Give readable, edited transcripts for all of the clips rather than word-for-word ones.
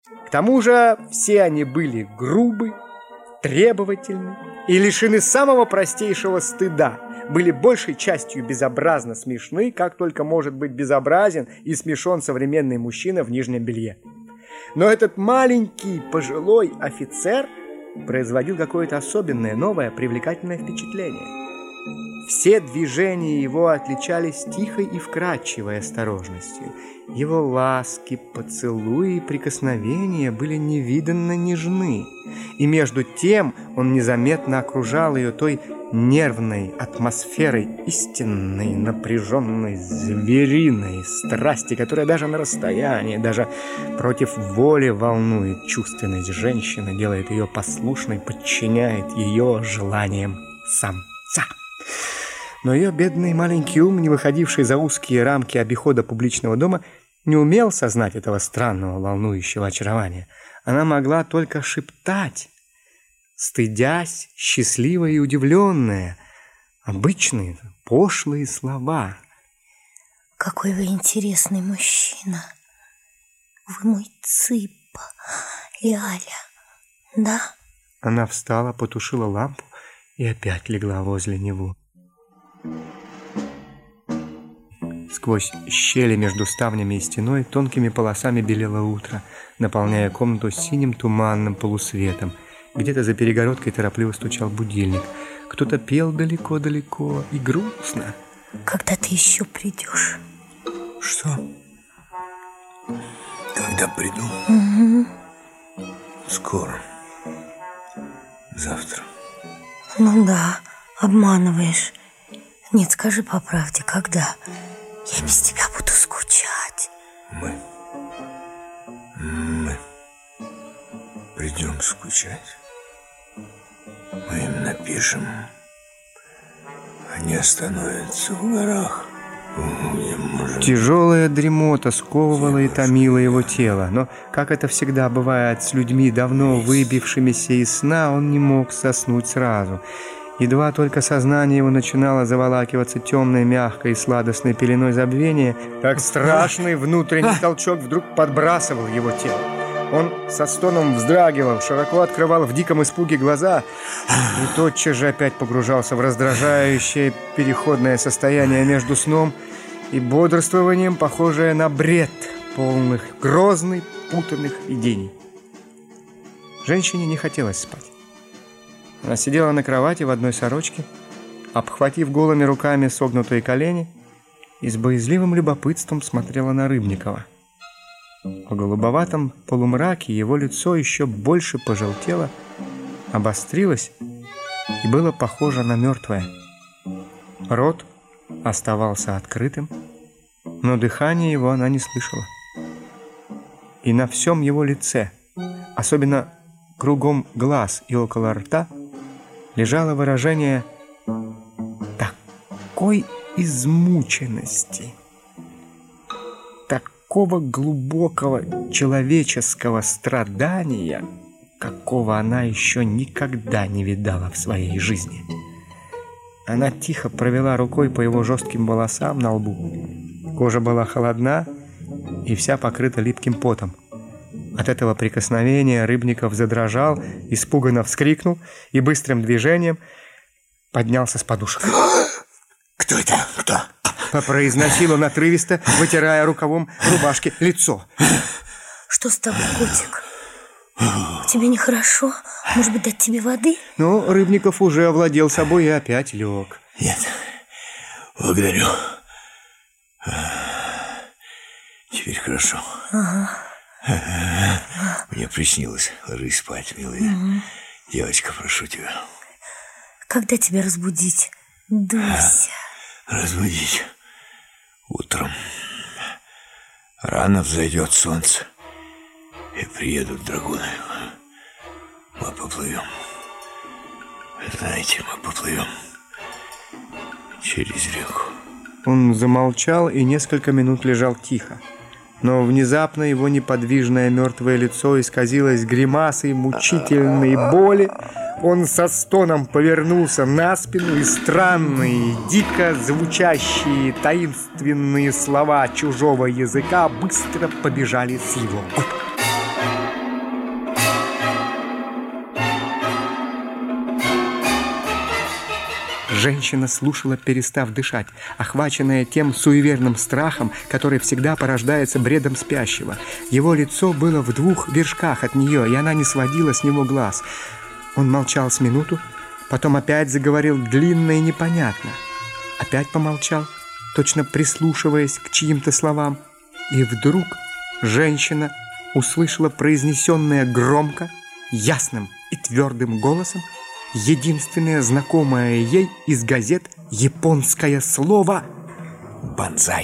К тому же все они были грубы, требовательны и лишены самого простейшего стыда, были большей частью безобразно смешны, как только может быть безобразен и смешон современный мужчина в нижнем белье. Но этот маленький пожилой офицер производил какое-то особенное, новое, привлекательное впечатление. Все движения его отличались тихой и вкрадчивой осторожностью. Его ласки, поцелуи и прикосновения были невиданно нежны. И между тем он незаметно окружал ее той нервной атмосферой истинной, напряженной, звериной страсти, которая даже на расстоянии, даже против воли волнует чувственность женщины, делает ее послушной, подчиняет ее желаниям самца. Но ее бедный маленький ум, не выходивший за узкие рамки обихода публичного дома, не умел сознать этого странного, волнующего очарования. Она могла только шептать, стыдясь, счастливая и удивленная, обычные, пошлые слова. Какой вы интересный мужчина. Вы мой Цыпа, Ляля, да? Она встала, потушила лампу и опять легла возле него. Сквозь щели между ставнями и стеной тонкими полосами белело утро, наполняя комнату синим туманным полусветом. Где-то за перегородкой торопливо стучал будильник. Кто-то пел далеко-далеко и грустно. Когда ты еще придешь? Что? Когда приду? Угу. Скоро. Завтра. Ну да, обманываешь. Нет, скажи по правде, когда? Я без тебя буду скучать. Мы придем скучать. Мы им напишем. Они остановятся в горах. Тяжелая дремота сковывала и томила его тело, но, как это всегда бывает с людьми, давно выбившимися из сна, он не мог соснуть сразу. Едва только сознание его начинало заволакиваться темной, мягкой и сладостной пеленой забвения, как страшный внутренний толчок вдруг подбрасывал его тело. Он со стоном вздрагивал, широко открывал в диком испуге глаза и тотчас же опять погружался в раздражающее переходное состояние между сном и бодрствованием, похожее на бред полных грозных, путанных видений. Женщине не хотелось спать. Она сидела на кровати в одной сорочке, обхватив голыми руками согнутые колени, и с боязливым любопытством смотрела на Рыбникова. В голубоватом полумраке его лицо еще больше пожелтело, обострилось и было похоже на мертвое. Рот оставался открытым, но дыхание его она не слышала. И на всем его лице, особенно кругом глаз и около рта, лежало выражение такой измученности, такого глубокого человеческого страдания, какого она еще никогда не видала в своей жизни. Она тихо провела рукой по его жестким волосам на лбу. Кожа была холодна и вся покрыта липким потом. От этого прикосновения Рыбников задрожал, испуганно вскрикнул и быстрым движением поднялся с подушек. Кто это? Кто? Произносил он отрывисто, вытирая рукавом рубашки лицо. Что с тобой, котик? Тебе нехорошо? Может быть, дать тебе воды? Но Рыбников уже овладел собой и опять лег. Нет, благодарю. Теперь хорошо. Ага. Мне приснилось. Ложись спать, милая. Девочка, прошу тебя. Когда тебя разбудить, Дуся? Разбудить утром. Рано взойдет солнце, и приедут драгуны. Мы поплывем. Знаете, мы поплывем через реку. Он замолчал и несколько минут лежал тихо. Но внезапно его неподвижное мертвое лицо исказилось гримасой мучительной боли. Он со стоном повернулся на спину, и странные, дико звучащие таинственные слова чужого языка быстро побежали с его губ. Женщина слушала, перестав дышать, охваченная тем суеверным страхом, который всегда порождается бредом спящего. Его лицо было в 2 вершках от нее, и она не сводила с него глаз. Он молчал с минуту, потом опять заговорил длинно и непонятно. Опять помолчал, точно прислушиваясь к чьим-то словам. И вдруг женщина услышала произнесенное громко, ясным и твердым голосом единственное знакомое ей из газет японское слово «бонзай».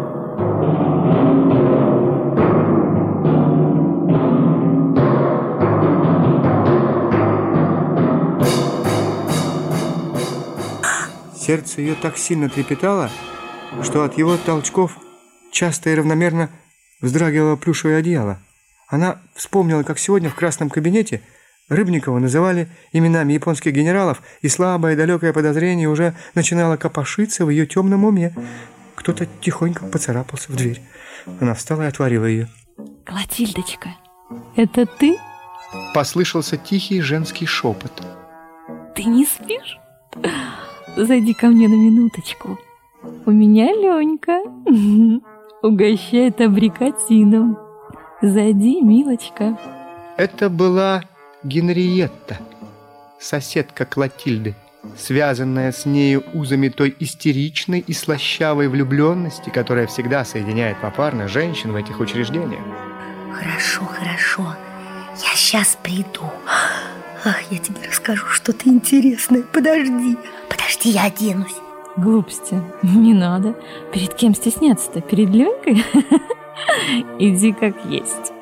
Сердце ее так сильно трепетало, что от его толчков часто и равномерно вздрагивало плюшевое одеяло. Она вспомнила, как сегодня в красном кабинете Рыбникова называли именами японских генералов, и слабое далекое подозрение уже начинало копошиться в ее темном уме. Кто-то тихонько поцарапался в дверь. Она встала и отворила ее. «Клотильдочка, это ты?» Послышался тихий женский шепот. «Ты не спишь? Зайди ко мне на минуточку. У меня Ленька угощает абрикосином. Зайди, милочка». Это была Генриетта, соседка Клотильды, связанная с нею узами той истеричной и слащавой влюбленности, которая всегда соединяет попарно женщин в этих учреждениях. Хорошо, хорошо. Я сейчас приду. Ах, я тебе расскажу что-то интересное. Подожди, я оденусь. Глупости, не надо. Перед кем стесняться-то? Перед Ленькой? Иди как есть.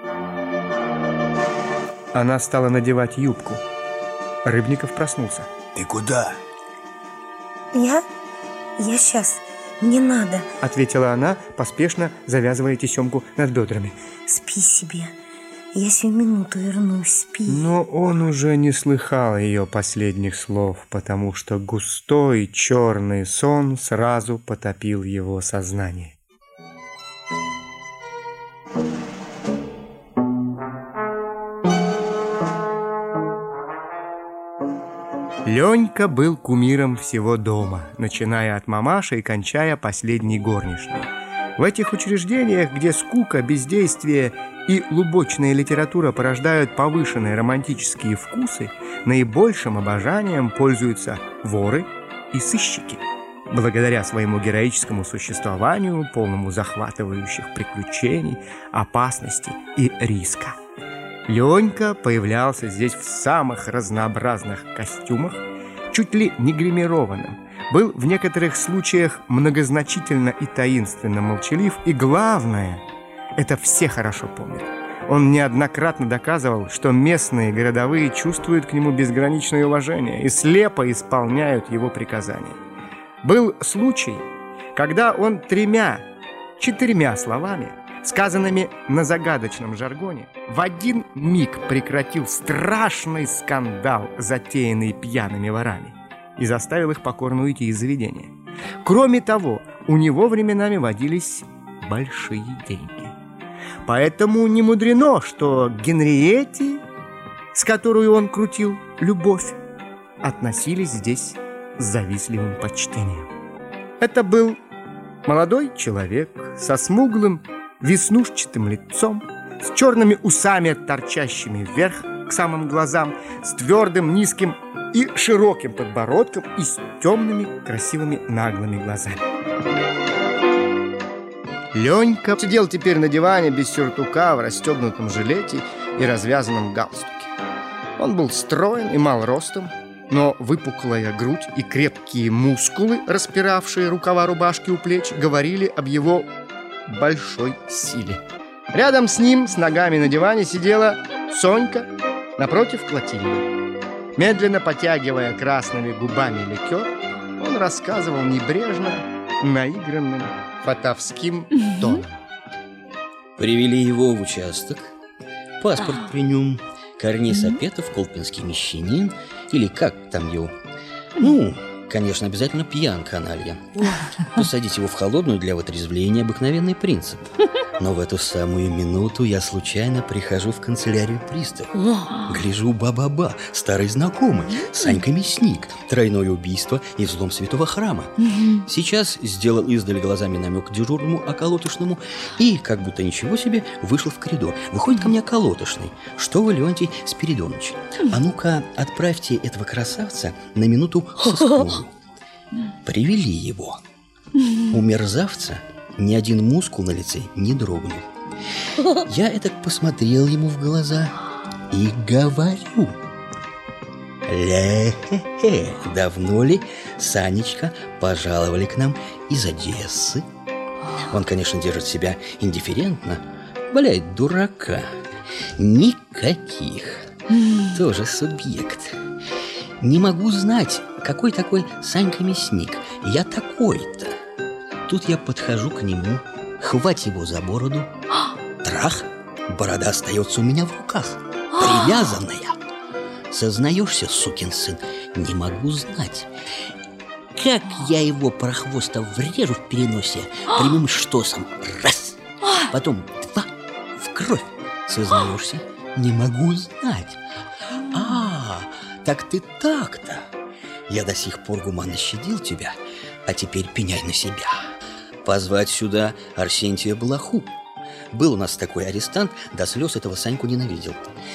Она стала надевать юбку. Рыбников проснулся. Ты куда? Я сейчас. Не надо. Ответила она, поспешно завязывая тесемку над бедрами. Спи себе. Я сию минуту вернусь, спи. Но он уже не слыхал ее последних слов, потому что густой черный сон сразу потопил его сознание. Ленька был кумиром всего дома, начиная от мамаши и кончая последней горничной. В этих учреждениях, где скука, бездействие и лубочная литература порождают повышенные романтические вкусы, наибольшим обожанием пользуются воры и сыщики, благодаря своему героическому существованию, полному захватывающих приключений, опасности и риска. Ленька появлялся здесь в самых разнообразных костюмах, чуть ли не гримированным, был в некоторых случаях многозначительно и таинственно молчалив, и главное, это все хорошо помнят, он неоднократно доказывал, что местные городовые чувствуют к нему безграничное уважение и слепо исполняют его приказания. Был случай, когда он 3-4 словами, сказанными на загадочном жаргоне, в один миг прекратил страшный скандал, затеянный пьяными ворами, и заставил их покорно уйти из заведения. Кроме того, у него временами водились большие деньги. Поэтому не мудрено, что к Генриетте, с которой он крутил любовь, относились здесь с завистливым почтением. Это был молодой человек со смуглым, веснушчатым лицом, с черными усами, торчащими вверх к самым глазам, с твердым, низким и широким подбородком и с темными, красивыми, наглыми глазами. Ленька сидел теперь на диване без сюртука, в расстегнутом жилете и развязанном галстуке. Он был строен и мал ростом, но выпуклая грудь и крепкие мускулы, распиравшие рукава рубашки у плеч, говорили об его большой силе. Рядом с ним, с ногами на диване, сидела Сонька, напротив Клотильды. Медленно потягивая красными губами ликер, он рассказывал небрежно, наигранным, фатовским тоном. Привели его в участок, паспорт при нем, Корней Сапетов, колпинский мещанин, или как там его. Конечно, обязательно пьян, каналья. Посадить его в холодную для вытрезвления — обыкновенный принцип. Но в эту самую минуту я случайно прихожу в канцелярию пристава. Гляжу, ба-ба-ба, старый знакомый, Санька Мясник, тройное убийство и взлом святого храма. Сейчас сделал издали глазами намек дежурному околотошному и, как будто ничего себе, вышел в коридор. Выходит ко мне околотошный. Что вы, Леонтий Спиридонович? А ну-ка, отправьте этого красавца на минуту в сыскную. Привели его. У мерзавца ни один мускул на лице не дрогнул. Я это посмотрел ему в глаза и говорю: «Ле-хе-хе, давно ли, Санечка, пожаловали к нам из Одессы?» Он, конечно, держит себя индифферентно, валяет дурака. Никаких. Тоже субъект. Не могу знать, какой такой Санька Мясник. Я такой-то. Тут я подхожу к нему, хвать его за бороду. Трах, борода остается у меня в руках, привязанная. Сознаешься, сукин сын, не могу знать. Как я его прохвоста врежу в переносе прямым штосом. Раз, потом два, в кровь. Сознаешься, не могу знать. Так ты так-то. Я до сих пор гуманно щадил тебя, а теперь пеняй на себя. Позвать сюда Арсентия Блоху. Был у нас такой арестант, до слез этого Саньку ненавидел.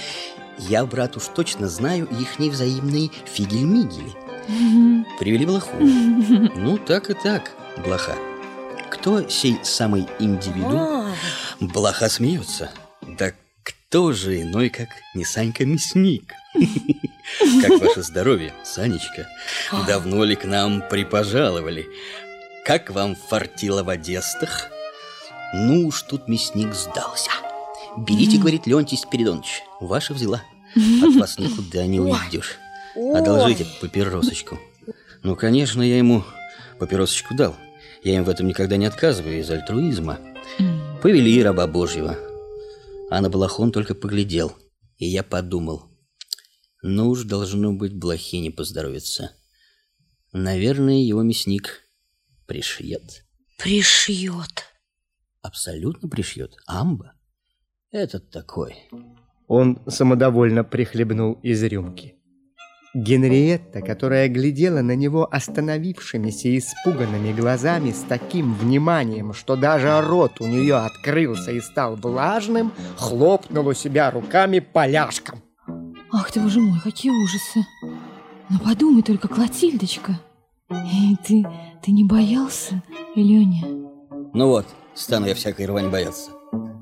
Я, брат, уж точно знаю ихние взаимные фигель-мигели. Привели Блоху. Ну, так и так, Блоха. Кто сей самый индивиду? Блоха смеется. Да кто же иной, как не Санька Мясник? Как ваше здоровье, Санечка? Давно ли к нам припожаловали? Как вам фартило в Одестах? Ну уж тут Мясник сдался. Берите, говорит Леонтий Спиридонович, ваша взяла. От вас никуда не уйдешь. Одолжите папиросочку. Ну, конечно, я ему папиросочку дал. Я им в этом никогда не отказываю из альтруизма. Повели раба Божьего. А на Блоху он только поглядел. И я подумал: ну уж должно быть, Блохе не поздоровится. Наверное, его Мясник пришьет. Пришьет. Абсолютно пришьет. Амба? Этот такой. Он самодовольно прихлебнул из рюмки. Генриетта, которая глядела на него остановившимися испуганными глазами с таким вниманием, что даже рот у нее открылся и стал влажным, хлопнула себя руками поляшком. Ах ты, боже мой, какие ужасы. Ну подумай только, Клотильдочка. Ты не боялся, Леня? Ну вот, стану я всякой рвань бояться.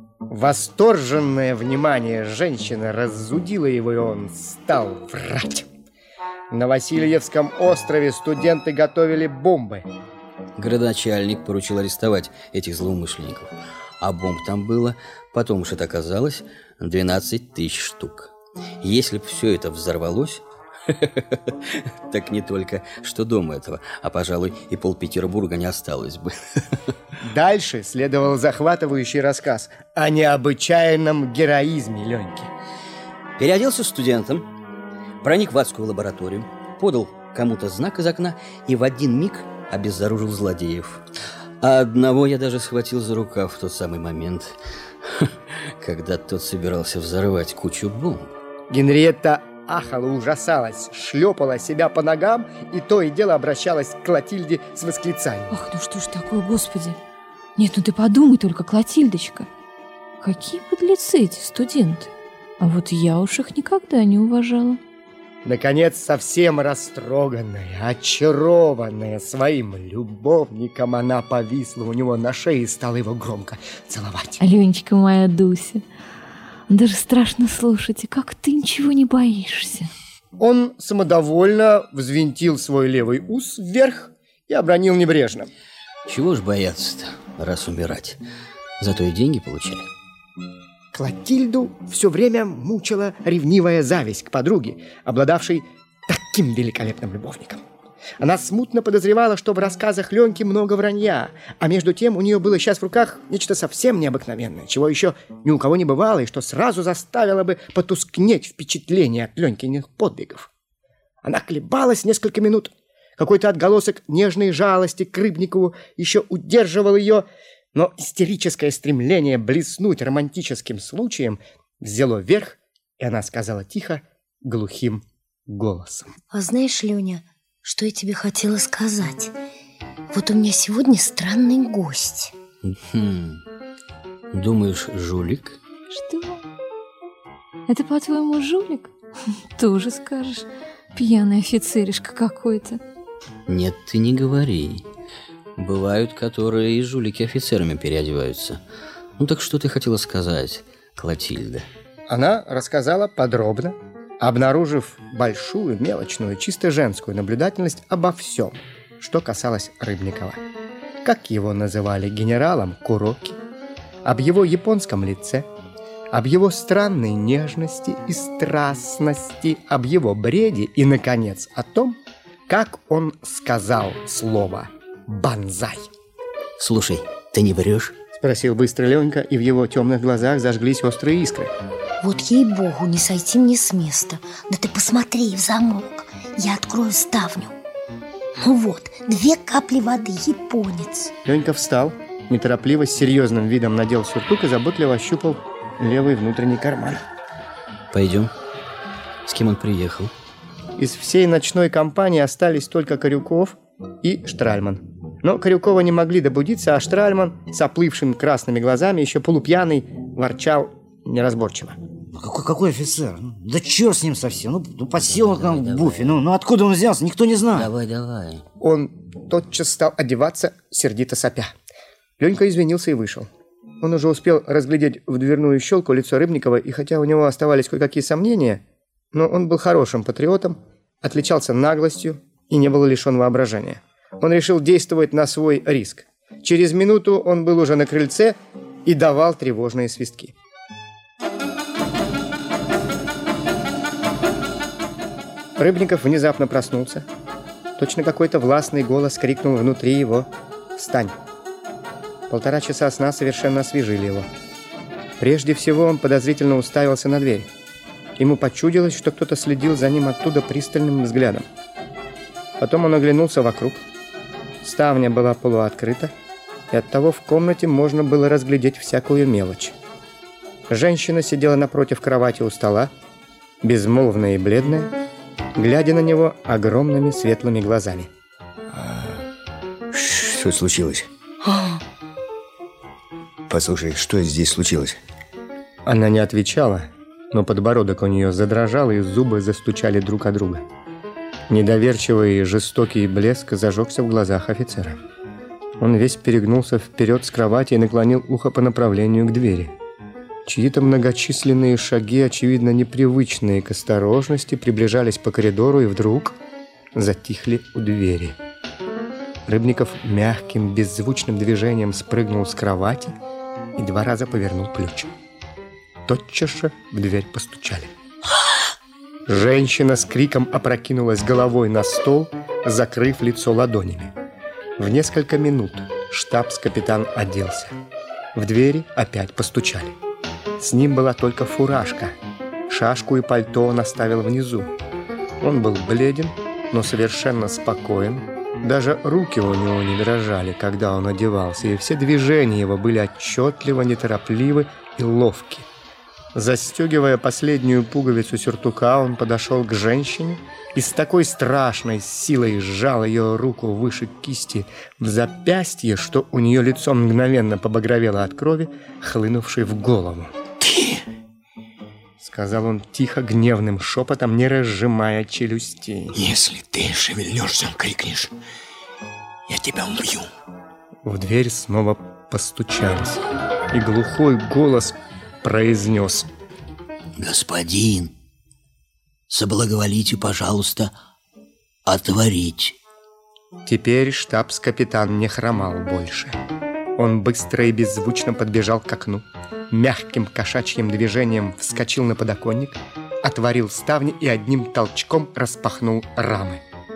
Восторженное внимание женщины раззудило его, и он стал врать. На Васильевском острове студенты готовили бомбы. Градоначальник поручил арестовать этих злоумышленников. А бомб там было, потом уж это оказалось, 12 тысяч штук. Если бы все это взорвалось, так не только что дома этого, а, пожалуй, и полпетербурга не осталось бы. Дальше следовал захватывающий рассказ о необычайном героизме Леньки. Переоделся студентом, проник в адскую лабораторию, подал кому-то знак из окна и в один миг обезоружил злодеев. А одного я даже схватил за рукав в тот самый момент, когда тот собирался взорвать кучу бомб. Генриетта ахала, ужасалась, шлепала себя по ногам и то и дело обращалась к Клотильде с восклицанием. Ах, ну что ж такое, Господи. Нет, ну ты подумай только, Клотильдочка. Какие подлецы эти студенты. А вот я уж их никогда не уважала. Наконец, совсем растроганная, очарованная своим любовником, она повисла у него на шее и стала его громко целовать. Аленечка моя Дуся, даже страшно слушать, и как ты ничего не боишься. Он самодовольно взвинтил свой левый ус вверх и обронил небрежно: чего ж бояться-то, раз умирать? Зато и деньги получали. Клотильду все время мучила ревнивая зависть к подруге, обладавшей таким великолепным любовником. Она смутно подозревала, что в рассказах Леньки много вранья, а между тем у нее было сейчас в руках нечто совсем необыкновенное, чего еще ни у кого не бывало, и что сразу заставило бы потускнеть впечатление от Ленькиных подвигов. Она колебалась несколько минут, Какой-то отголосок нежной жалости к Рыбникову еще удерживал ее, но истерическое стремление блеснуть романтическим случаем взяло верх, и она сказала тихо, глухим голосом. А знаешь, Леня, что я тебе хотела сказать? Вот у меня сегодня странный гость. Думаешь, жулик? Что? Это, по-твоему, жулик? Тоже скажешь. Пьяный офицеришка какой-то. Нет, ты не говори. Бывают, которые и жулики офицерами переодеваются. Ну так что ты хотела сказать, Клотильда? Она рассказала подробно, обнаружив большую, мелочную, чисто женскую наблюдательность обо всем, что касалось Рыбникова. Как его называли генералом Куроки, об его японском лице, об его странной нежности и страстности, об его бреде и, наконец, о том, как он сказал слово «банзай». Слушай, ты не врешь? Спросил быстро Ленька, и в его темных глазах зажглись острые искры. Вот ей-богу, не сойти мне с места. Да ты посмотри в замок, я открою ставню. Ну вот, 2 капли воды, японец. Ленька встал, неторопливо, с серьезным видом надел сюртук и заботливо ощупал левый внутренний карман. Пойдем. С кем он приехал? Из всей ночной компании остались только Корюков и Штральман. Но Корюкова не могли добудиться, а Штральман с оплывшими красными глазами, еще полупьяный, ворчал неразборчиво. Какой офицер? Да черт с ним совсем. Ну подсел он к нам в буфе. Ну откуда он взялся, никто не знает. Давай. Он тотчас стал одеваться, сердито сопя. Ленька извинился и вышел. Он уже успел разглядеть в дверную щелку лицо Рыбникова, и хотя у него оставались кое-какие сомнения, но он был хорошим патриотом, отличался наглостью и не был лишен воображения. Он решил действовать на свой риск. Через минуту он был уже на крыльце и давал тревожные свистки. Рыбников внезапно проснулся. Точно какой-то властный голос крикнул внутри его «Встань!». 1,5 часа сна совершенно освежили его. Прежде всего он подозрительно уставился на дверь. Ему почудилось, что кто-то следил за ним оттуда пристальным взглядом. Потом он оглянулся вокруг. Ставня была полуоткрыта, и оттого в комнате можно было разглядеть всякую мелочь. Женщина сидела напротив кровати у стола, безмолвная и бледная, глядя на него огромными светлыми глазами. Что случилось? Послушай, что здесь случилось? Она не отвечала, но подбородок у нее задрожал, и зубы застучали друг о друга. Недоверчивый и жестокий блеск зажегся в глазах офицера. Он весь перегнулся вперед с кровати и наклонил ухо по направлению к двери. Чьи-то многочисленные шаги, очевидно непривычные к осторожности, приближались по коридору и вдруг затихли у двери. Рыбников мягким, беззвучным движением спрыгнул с кровати и 2 раза повернул ключ. Тотчас же в дверь постучали. Женщина с криком опрокинулась головой на стол, закрыв лицо ладонями. В несколько минут штабс-капитан оделся. В двери опять постучали. С ним была только фуражка. Шашку и пальто он оставил внизу. Он был бледен, но совершенно спокоен. Даже руки у него не дрожали, когда он одевался, и все движения его были отчетливо, неторопливы и ловки. Застегивая последнюю пуговицу сюртука, он подошел к женщине и с такой страшной силой сжал ее руку выше кисти в запястье, что у нее лицо мгновенно побагровело от крови, хлынувшей в голову. Ты! Сказал он тихо, гневным шепотом, не разжимая челюстей. Если ты шевельнешься, крикнешь, я тебя убью. В дверь снова постучались, и глухой голос произнес: Господин, соблаговолите, пожалуйста, отворить. Теперь штабс-капитан не хромал больше. Он быстро и беззвучно подбежал к окну, мягким кошачьим движением вскочил на подоконник, отворил ставни и одним толчком распахнул рамы.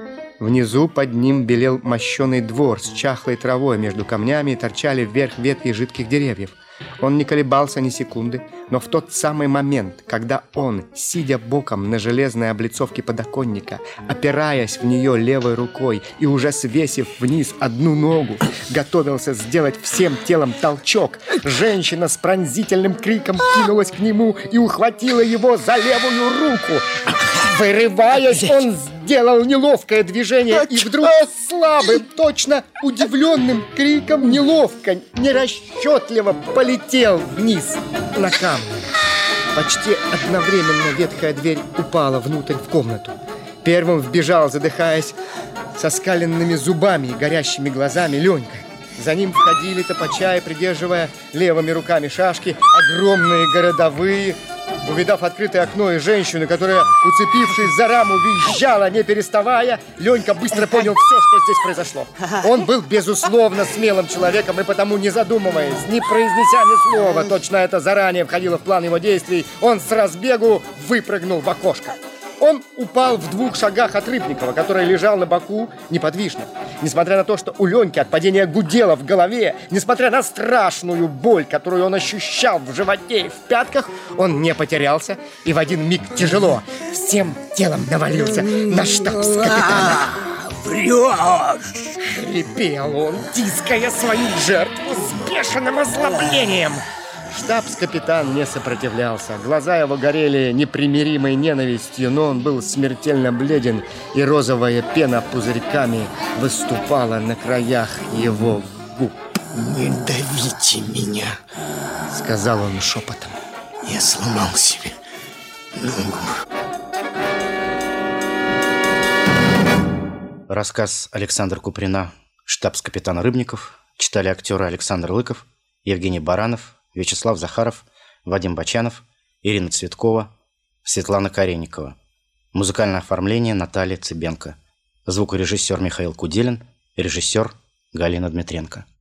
Внизу под ним белел мощеный двор с чахлой травой, между камнями и торчали вверх ветви жидких деревьев. Он не колебался ни секунды, но в тот самый момент, когда он, сидя боком на железной облицовке подоконника, опираясь в нее левой рукой и уже свесив вниз одну ногу, готовился сделать всем телом толчок, женщина с пронзительным криком кинулась к нему и ухватила его за левую руку. Вырываясь, он сделал неловкое движение и вдруг слабым, точно удивленным криком неловко, нерасчетливо полетел вниз на камни. Почти одновременно ветхая дверь упала внутрь в комнату. Первым вбежал, задыхаясь, со скаленными зубами и горящими глазами Ленька. За ним входили, топача и придерживая левыми руками шашки, огромные городовые. Увидав открытое окно и женщину, которая, уцепившись за раму, визжала, не переставая, Ленька быстро понял все, что здесь произошло. Он был, безусловно, смелым человеком, и потому, не задумываясь, не произнеся ни слова, точно это заранее входило в план его действий, он с разбегу выпрыгнул в окошко. Он упал в 2 шагах от Рыбникова, который лежал на боку неподвижно. Несмотря на то, что у Леньки от падения гудело в голове, несмотря на страшную боль, которую он ощущал в животе и в пятках, он не потерялся и в один миг тяжело всем телом навалился на штабс-капитана. Врешь! Хрипел он, тиская свою жертву с бешеным озлоблением. Штабс-капитан не сопротивлялся. Глаза его горели непримиримой ненавистью, но он был смертельно бледен, и розовая пена пузырьками выступала на краях его губ. «Не давите меня!» — сказал он шепотом. «Я сломал себе ногу». Рассказ Александра Куприна «Штабс-капитан Рыбников» читали актеры Александр Лыков, Евгений Баранов, Вячеслав Захаров, Вадим Бочанов, Ирина Цветкова, Светлана Каренникова. Музыкальное оформление Наталья Цыбенко. Звукорежиссер Михаил Куделин, режиссер Галина Дмитренко.